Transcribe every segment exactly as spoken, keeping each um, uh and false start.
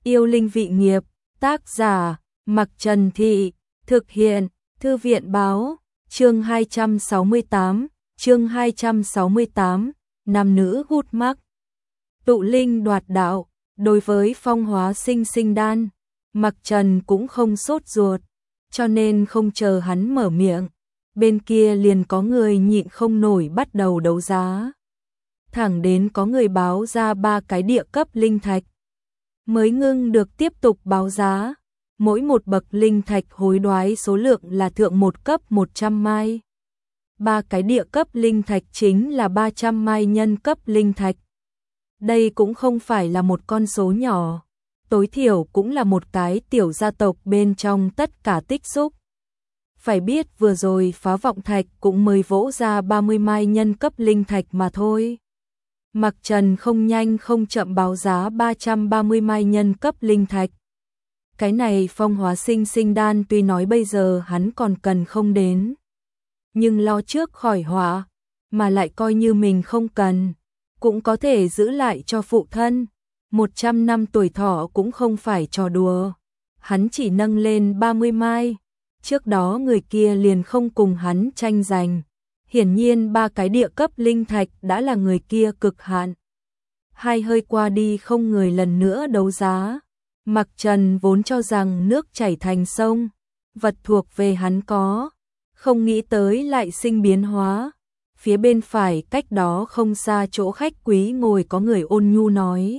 Yêu linh vị nghiệp, tác giả, Mặc Trần Thị, thực hiện, Thư viện báo, chương hai trăm sáu mươi tám, chương hai trăm sáu mươi tám, nam nữ hút mắc. Tụ linh đoạt đạo, đối với phong hóa sinh sinh đan, Mặc Trần cũng không sốt ruột, cho nên không chờ hắn mở miệng, bên kia liền có người nhịn không nổi bắt đầu đấu giá. Thẳng đến có người báo ra ba cái địa cấp linh thạch, mới ngưng được tiếp tục báo giá. Mỗi một bậc linh thạch hối đoái số lượng là thượng một cấp một trăm mai. Ba cái địa cấp linh thạch chính là ba trăm mai nhân cấp linh thạch. Đây cũng không phải là một con số nhỏ, tối thiểu cũng là một cái tiểu gia tộc bên trong tất cả tích xúc. Phải biết vừa rồi phá vọng thạch cũng mới vỗ ra ba mươi mai nhân cấp linh thạch mà thôi. Mặc Trần không nhanh không chậm báo giá ba trăm ba mươi mai nhân cấp linh thạch. Cái này phong hóa sinh sinh đan tuy nói bây giờ hắn còn cần không đến, nhưng lo trước khỏi họa, mà lại coi như mình không cần, cũng có thể giữ lại cho phụ thân. một trăm năm tuổi thọ cũng không phải trò đùa. Hắn chỉ nâng lên ba mươi mai, trước đó người kia liền không cùng hắn tranh giành. Hiển nhiên ba cái địa cấp linh thạch đã là người kia cực hạn. Hai hơi qua đi không người lần nữa đấu giá. Mặc Trần vốn cho rằng nước chảy thành sông, vật thuộc về hắn có, không nghĩ tới lại sinh biến hóa. Phía bên phải cách đó không xa chỗ khách quý ngồi có người ôn nhu nói.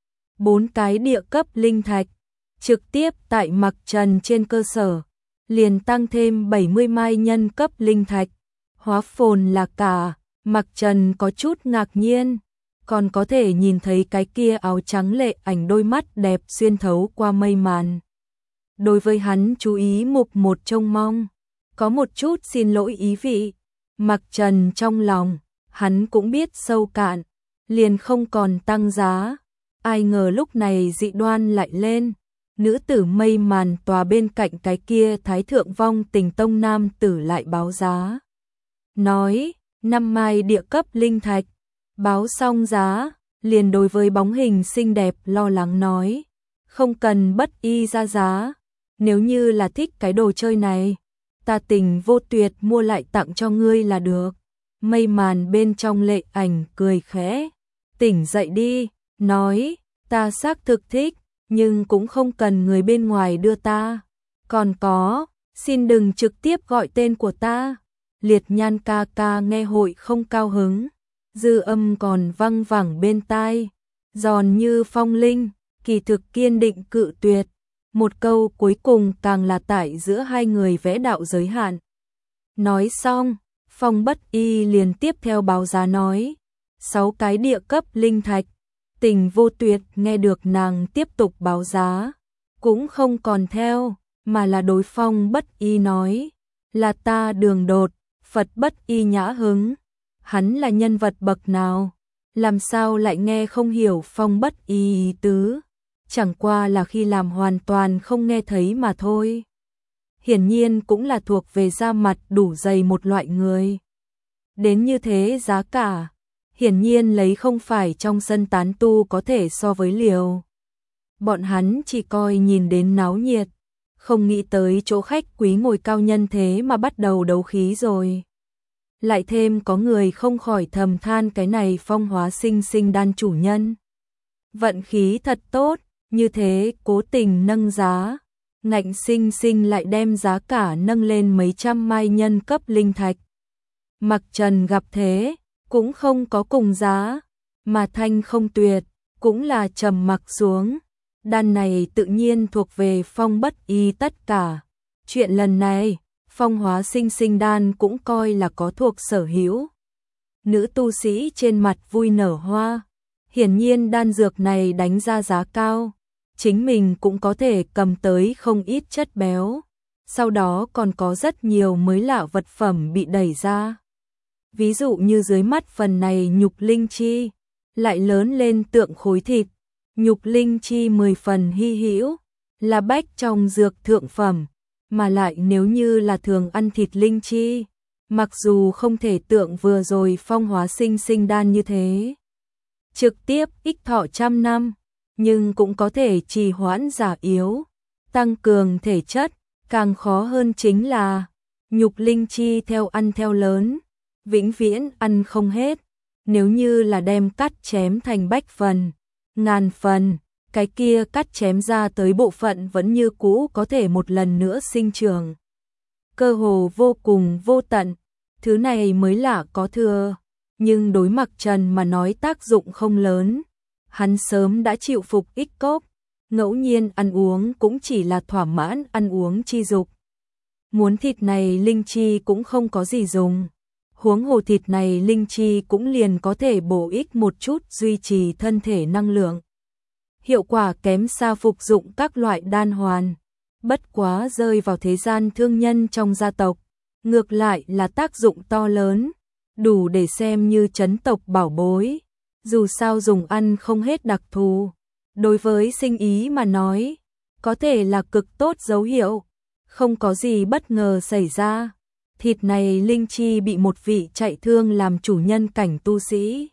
Bốn cái địa cấp linh thạch, trực tiếp tại Mặc Trần trên cơ sở, liền tăng thêm bảy mươi mai nhân cấp linh thạch. Hóa phồn là cả, Mặc Trần có chút ngạc nhiên, còn có thể nhìn thấy cái kia áo trắng lệ ảnh đôi mắt đẹp xuyên thấu qua mây màn. Đối với hắn chú ý mục một trông mong, có một chút xin lỗi ý vị. Mặc Trần trong lòng, hắn cũng biết sâu cạn, liền không còn tăng giá. Ai ngờ lúc này dị đoan lại lên, nữ tử mây màn tòa bên cạnh cái kia thái thượng vong tình tông nam tử lại báo giá. Nói, năm mai địa cấp linh thạch. Báo xong giá, liền đối với bóng hình xinh đẹp lo lắng nói. Không cần bất y ra giá, nếu như là thích cái đồ chơi này, ta tình vô tuyệt mua lại tặng cho ngươi là được. Mây màn bên trong lệ ảnh cười khẽ, tỉnh dậy đi, nói, ta xác thực thích, nhưng cũng không cần người bên ngoài đưa ta. Còn có, xin đừng trực tiếp gọi tên của ta. Liệt Nhan ca ca nghe hội không cao hứng, dư âm còn văng vẳng bên tai, giòn như phong linh, kỳ thực kiên định cự tuyệt. Một câu cuối cùng càng là tại giữa hai người vẽ đạo giới hạn. Nói xong, Phong Bất Y liền tiếp theo báo giá nói, sáu cái địa cấp linh thạch. Tình vô tuyệt nghe được nàng tiếp tục báo giá, cũng không còn theo, mà là đối Phong Bất Y nói, là ta đường đột, Phật Bất Y nhã hứng. Hắn là nhân vật bậc nào, làm sao lại nghe không hiểu Phong Bất Y ý tứ, chẳng qua là khi làm hoàn toàn không nghe thấy mà thôi. Hiển nhiên cũng là thuộc về da mặt đủ dày một loại người. Đến như thế giá cả, hiển nhiên lấy không phải trong sân tán tu có thể so với liều. Bọn hắn chỉ coi nhìn đến náo nhiệt, không nghĩ tới chỗ khách quý ngồi cao nhân thế mà bắt đầu đấu khí rồi. Lại thêm có người không khỏi thầm than cái này phong hóa sinh sinh đan chủ nhân. Vận khí thật tốt, như thế cố tình nâng giá, ngạnh sinh sinh lại đem giá cả nâng lên mấy trăm mai nhân cấp linh thạch. Mặc Trần gặp thế, cũng không có cùng giá, mà thanh không tuyệt, cũng là trầm mặc xuống. Đan này tự nhiên thuộc về Phong Bất Y tất cả. Chuyện lần này, phong hóa sinh sinh đan cũng coi là có thuộc sở hữu. Nữ tu sĩ trên mặt vui nở hoa, hiển nhiên đan dược này đánh ra giá cao, chính mình cũng có thể cầm tới không ít chất béo. Sau đó còn có rất nhiều mới lạ vật phẩm bị đẩy ra. Ví dụ như dưới mắt phần này nhục linh chi, lại lớn lên tượng khối thịt. Nhục linh chi mười phần hy hữu, là bách trong dược thượng phẩm. Mà lại nếu như là thường ăn thịt linh chi, mặc dù không thể tượng vừa rồi phong hóa sinh sinh đan như thế, trực tiếp ích thọ trăm năm, nhưng cũng có thể trì hoãn giả yếu, tăng cường thể chất, càng khó hơn chính là nhục linh chi theo ăn theo lớn, vĩnh viễn ăn không hết, nếu như là đem cắt chém thành bách phần, ngàn phần, cái kia cắt chém ra tới bộ phận vẫn như cũ có thể một lần nữa sinh trưởng. Cơ hồ vô cùng vô tận, thứ này mới là có thừa, nhưng đối Mặc Trần mà nói tác dụng không lớn. Hắn sớm đã chịu phục ích cốc, ngẫu nhiên ăn uống cũng chỉ là thỏa mãn ăn uống chi dục. Muốn thịt này linh chi cũng không có gì dùng. Huống hồ thịt này linh chi cũng liền có thể bổ ích một chút duy trì thân thể năng lượng. Hiệu quả kém xa phục dụng các loại đan hoàn. Bất quá rơi vào thế gian thương nhân trong gia tộc, ngược lại là tác dụng to lớn, đủ để xem như trấn tộc bảo bối. Dù sao dùng ăn không hết đặc thù, đối với sinh ý mà nói, có thể là cực tốt dấu hiệu, không có gì bất ngờ xảy ra. Thịt này linh chi bị một vị chạy thương làm chủ nhân cảnh tu sĩ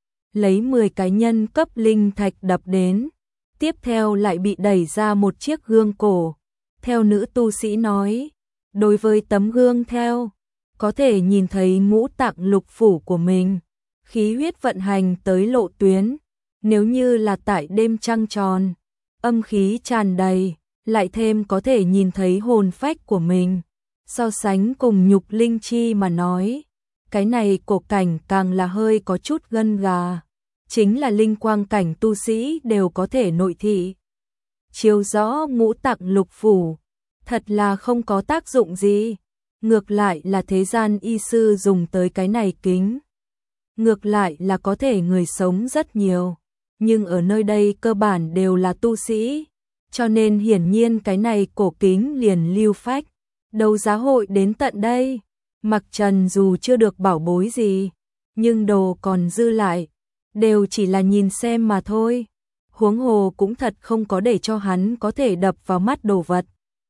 lấy mười cái nhân cấp linh thạch đập đến, tiếp theo lại bị đẩy ra một chiếc gương cổ. Theo nữ tu sĩ nói, đối với tấm gương theo, có thể nhìn thấy ngũ tạng lục phủ của mình, khí huyết vận hành tới lộ tuyến. Nếu như là tại đêm trăng tròn, âm khí tràn đầy, lại thêm có thể nhìn thấy hồn phách của mình. So sánh cùng nhục linh chi mà nói, cái này cổ cảnh càng là hơi có chút gân gà. Chính là linh quang cảnh tu sĩ đều có thể nội thị chiếu rõ ngũ tạng lục phủ, thật là không có tác dụng gì. Ngược lại là thế gian y sư dùng tới cái này kính, ngược lại là có thể người sống rất nhiều, nhưng ở nơi đây cơ bản đều là tu sĩ, cho nên hiển nhiên cái này cổ kính liền lưu phách. Đấu giá hội đến tận đây, Mặc Trần dù chưa được bảo bối gì, nhưng đồ còn dư lại, đều chỉ là nhìn xem mà thôi. Huống hồ cũng thật không có để cho hắn có thể đập vào mắt đồ vật.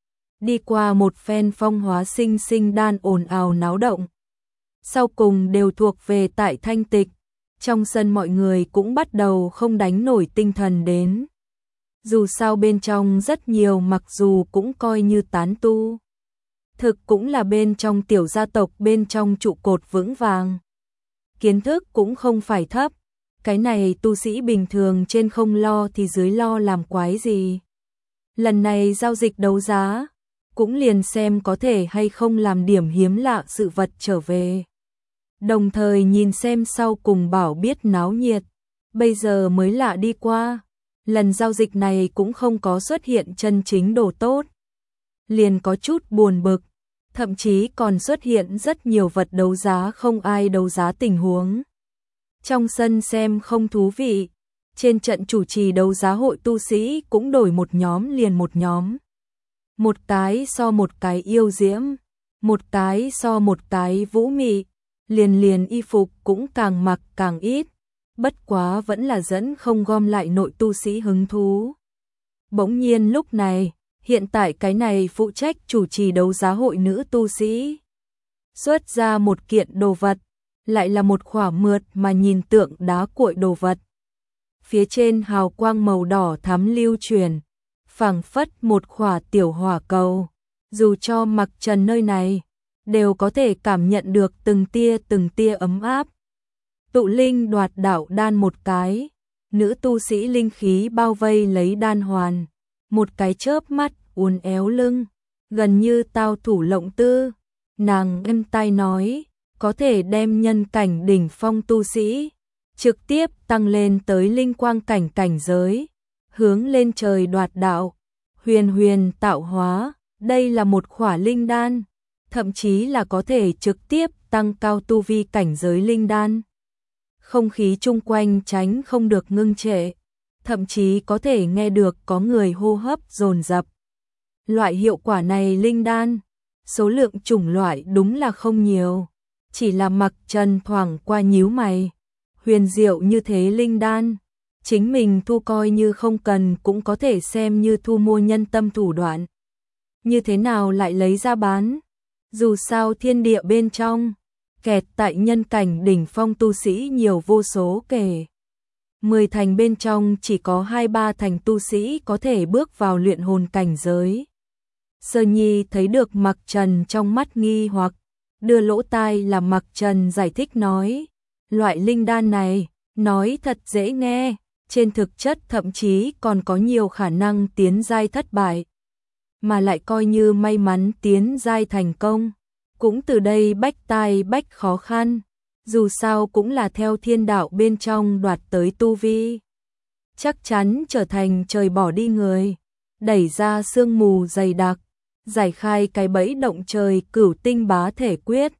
Đi qua một phen phong hóa sinh sinh đan ồn ào náo động, sau cùng đều thuộc về tại thanh tịch. Trong sân mọi người cũng bắt đầu không đánh nổi tinh thần đến. Dù sao bên trong rất nhiều mặc dù cũng coi như tán tu, thực cũng là bên trong tiểu gia tộc bên trong trụ cột vững vàng. Kiến thức cũng không phải thấp, cái này tu sĩ bình thường trên không lo thì dưới lo làm quái gì. Lần này giao dịch đấu giá, cũng liền xem có thể hay không làm điểm hiếm lạ sự vật trở về. Đồng thời nhìn xem sau cùng bảo biết náo nhiệt, bây giờ mới lạ đi qua. Lần giao dịch này cũng không có xuất hiện chân chính đồ tốt, liền có chút buồn bực, thậm chí còn xuất hiện rất nhiều vật đấu giá không ai đấu giá tình huống. Trong sân xem không thú vị, trên trận chủ trì đấu giá hội tu sĩ cũng đổi một nhóm liền một nhóm. Một cái so một cái yêu diễm, một cái so một cái vũ mị, liền liền y phục cũng càng mặc càng ít, bất quá vẫn là dẫn không gom lại nội tu sĩ hứng thú. Bỗng nhiên lúc này, hiện tại cái này phụ trách chủ trì đấu giá hội nữ tu sĩ xuất ra một kiện đồ vật, lại là một khỏa mượt mà nhìn tượng đá cuội đồ vật. Phía trên hào quang màu đỏ thắm lưu truyền, phảng phất một khỏa tiểu hỏa cầu, dù cho Mặc Trần nơi này đều có thể cảm nhận được từng tia từng tia ấm áp. Tụ linh đoạt đạo đan một cái, nữ tu sĩ linh khí bao vây lấy đan hoàn, một cái chớp mắt uốn éo lưng, gần như tao thủ lộng tư. Nàng êm tai nói, có thể đem nhân cảnh đỉnh phong tu sĩ trực tiếp tăng lên tới linh quang cảnh cảnh giới, hướng lên trời đoạt đạo, huyền huyền tạo hóa. Đây là một khỏa linh đan, thậm chí là có thể trực tiếp tăng cao tu vi cảnh giới linh đan. Không khí chung quanh tránh không được ngưng trệ, thậm chí có thể nghe được có người hô hấp dồn dập. Loại hiệu quả này linh đan, số lượng chủng loại đúng là không nhiều, chỉ là Mặc Trần thoảng qua nhíu mày. Huyền diệu như thế linh đan, chính mình thu coi như không cần cũng có thể xem như thu mua nhân tâm thủ đoạn. Như thế nào lại lấy ra bán? Dù sao thiên địa bên trong, kẹt tại nhân cảnh đỉnh phong tu sĩ nhiều vô số kể. mười thành bên trong chỉ có hai ba thành tu sĩ có thể bước vào luyện hồn cảnh giới. Sơ Nhi thấy được Mặc Trần trong mắt nghi hoặc, đưa lỗ tai làm Mặc Trần giải thích nói, loại linh đan này, nói thật dễ nghe, trên thực chất thậm chí còn có nhiều khả năng tiến giai thất bại, mà lại coi như may mắn tiến giai thành công, cũng từ đây bách tai bách khó khăn, dù sao cũng là theo thiên đạo bên trong đoạt tới tu vi, chắc chắn trở thành trời bỏ đi người, đẩy ra sương mù dày đặc, giải khai cái bẫy động trời cửu tinh bá thể quyết,